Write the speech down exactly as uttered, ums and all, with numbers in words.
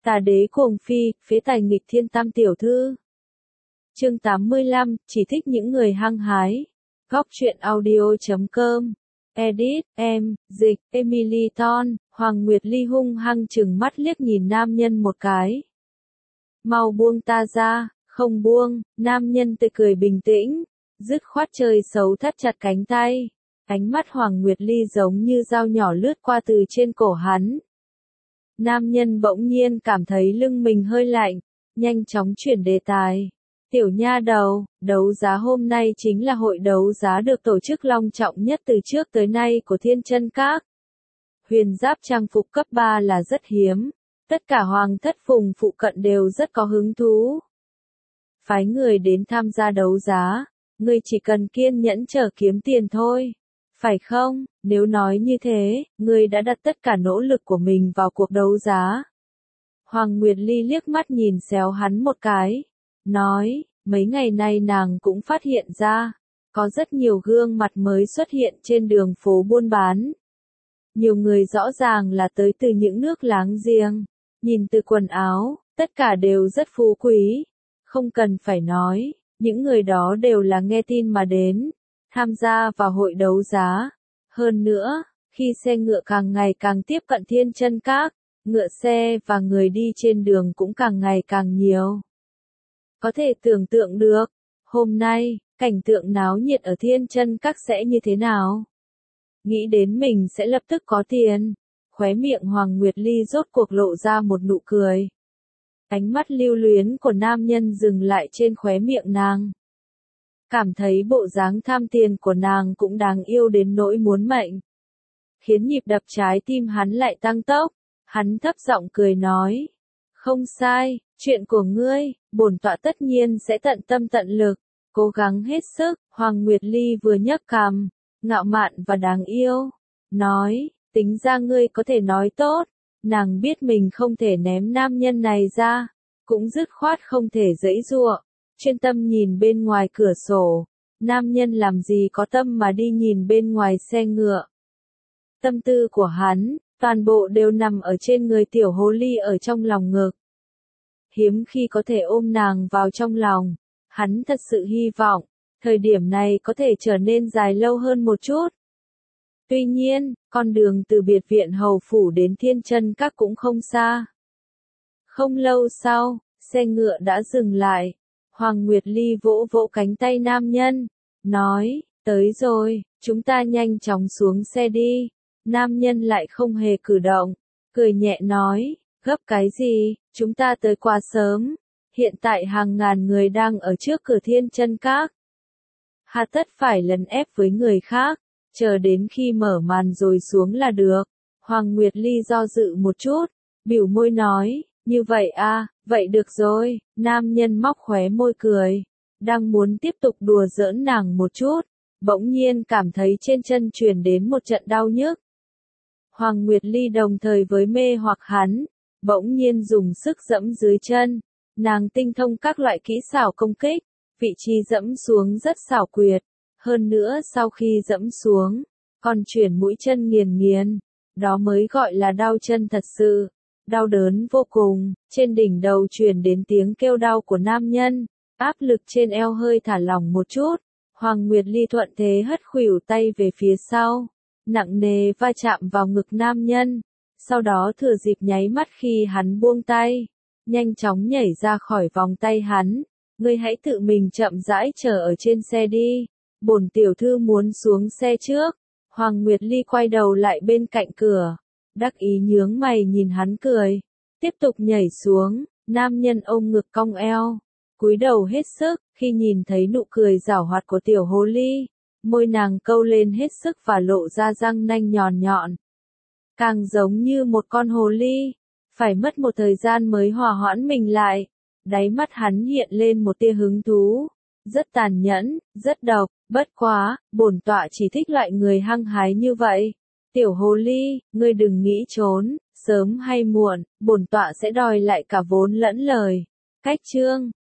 Tà đế cuồng phi, phế tài nghịch thiên tam tiểu thư. Chương tám mươi lăm, chỉ thích những người hăng hái. Góc truyện audio chấm com. Edit, em, dịch, Emily Ton, Hoàng Nguyệt Ly hung hăng chừng mắt liếc nhìn nam nhân một cái. Mau buông ta ra, không buông, nam nhân tươi cười bình tĩnh, dứt khoát chơi xấu thắt chặt cánh tay. Ánh mắt Hoàng Nguyệt Ly giống như dao nhỏ lướt qua từ trên cổ hắn. Nam nhân bỗng nhiên cảm thấy lưng mình hơi lạnh, nhanh chóng chuyển đề tài. Tiểu nha đầu, đấu giá hôm nay chính là hội đấu giá được tổ chức long trọng nhất từ trước tới nay của Thiên Chân Các. Huyền giáp trang phục cấp ba là rất hiếm, tất cả hoàng thất phùng phụ cận đều rất có hứng thú. Phái người đến tham gia đấu giá, ngươi chỉ cần kiên nhẫn chờ kiếm tiền thôi. Phải không? Nếu nói như thế, ngươi đã đặt tất cả nỗ lực của mình vào cuộc đấu giá. Hoàng Nguyệt Ly liếc mắt nhìn xéo hắn một cái, nói, mấy ngày nay nàng cũng phát hiện ra, có rất nhiều gương mặt mới xuất hiện trên đường phố buôn bán. Nhiều người rõ ràng là tới từ những nước láng giềng, nhìn từ quần áo, tất cả đều rất phú quý. Không cần phải nói, những người đó đều là nghe tin mà đến, tham gia vào hội đấu giá. Hơn nữa, khi xe ngựa càng ngày càng tiếp cận Thiên Chân Các, ngựa xe và người đi trên đường cũng càng ngày càng nhiều. Có thể tưởng tượng được, hôm nay, cảnh tượng náo nhiệt ở Thiên Chân Các sẽ như thế nào? Nghĩ đến mình sẽ lập tức có tiền, khóe miệng Hoàng Nguyệt Ly rốt cuộc lộ ra một nụ cười. Ánh mắt lưu luyến của nam nhân dừng lại trên khóe miệng nàng. Cảm thấy bộ dáng tham tiền của nàng cũng đáng yêu đến nỗi muốn mệnh. Khiến nhịp đập trái tim hắn lại tăng tốc, hắn thấp giọng cười nói. Không sai, chuyện của ngươi, bổn tọa tất nhiên sẽ tận tâm tận lực, cố gắng hết sức. Hoàng Nguyệt Ly vừa nhấc cằm, ngạo mạn và đáng yêu, nói, tính ra ngươi có thể nói tốt. Nàng biết mình không thể ném nam nhân này ra, cũng dứt khoát không thể giãy giụa, chuyên tâm nhìn bên ngoài cửa sổ. Nam nhân làm gì có tâm mà đi nhìn bên ngoài xe ngựa. Tâm tư của hắn, toàn bộ đều nằm ở trên người tiểu hồ ly ở trong lòng ngực. Hiếm khi có thể ôm nàng vào trong lòng, hắn thật sự hy vọng, thời điểm này có thể trở nên dài lâu hơn một chút. Tuy nhiên, con đường từ biệt viện hầu phủ đến Thiên Chân Các cũng không xa. Không lâu sau, xe ngựa đã dừng lại. Hoàng Nguyệt Ly vỗ vỗ cánh tay nam nhân, nói, tới rồi, chúng ta nhanh chóng xuống xe đi. Nam nhân lại không hề cử động, cười nhẹ nói, gấp cái gì, chúng ta tới quá sớm. Hiện tại hàng ngàn người đang ở trước cửa Thiên Chân Các. Hà tất phải lấn ép với người khác. Chờ đến khi mở màn rồi xuống là được. Hoàng Nguyệt Ly do dự một chút, bĩu môi nói, như vậy à, vậy được rồi. Nam nhân móc khóe môi cười, đang muốn tiếp tục đùa giỡn nàng một chút, bỗng nhiên cảm thấy trên chân truyền đến một trận đau nhức. Hoàng Nguyệt Ly đồng thời với mê hoặc hắn, bỗng nhiên dùng sức dẫm dưới chân. Nàng tinh thông các loại kỹ xảo công kích, vị trí dẫm xuống rất xảo quyệt. Hơn nữa sau khi dẫm xuống, còn chuyển mũi chân nghiền nghiền, đó mới gọi là đau chân thật sự, đau đớn vô cùng. Trên đỉnh đầu truyền đến tiếng kêu đau của nam nhân, áp lực trên eo hơi thả lỏng một chút, Hoàng Nguyệt Ly thuận thế hất khuỷu tay về phía sau, nặng nề va chạm vào ngực nam nhân, sau đó thừa dịp nháy mắt khi hắn buông tay, nhanh chóng nhảy ra khỏi vòng tay hắn, ngươi hãy tự mình chậm rãi chờ ở trên xe đi. Bổn tiểu thư muốn xuống xe trước. Hoàng Nguyệt Ly quay đầu lại bên cạnh cửa, đắc ý nhướng mày nhìn hắn cười, tiếp tục nhảy xuống. Nam nhân ôm ngực cong eo, cúi đầu hết sức, khi nhìn thấy nụ cười giảo hoạt của tiểu hồ ly, môi nàng câu lên hết sức và lộ ra răng nanh nhọn nhọn, càng giống như một con hồ ly. Phải mất một thời gian mới hòa hoãn mình lại, đáy mắt hắn hiện lên một tia hứng thú. Rất tàn nhẫn, rất độc, bất quá, bổn tọa chỉ thích loại người hăng hái như vậy. Tiểu hồ ly, ngươi đừng nghĩ trốn, sớm hay muộn, bổn tọa sẽ đòi lại cả vốn lẫn lời. Cách chương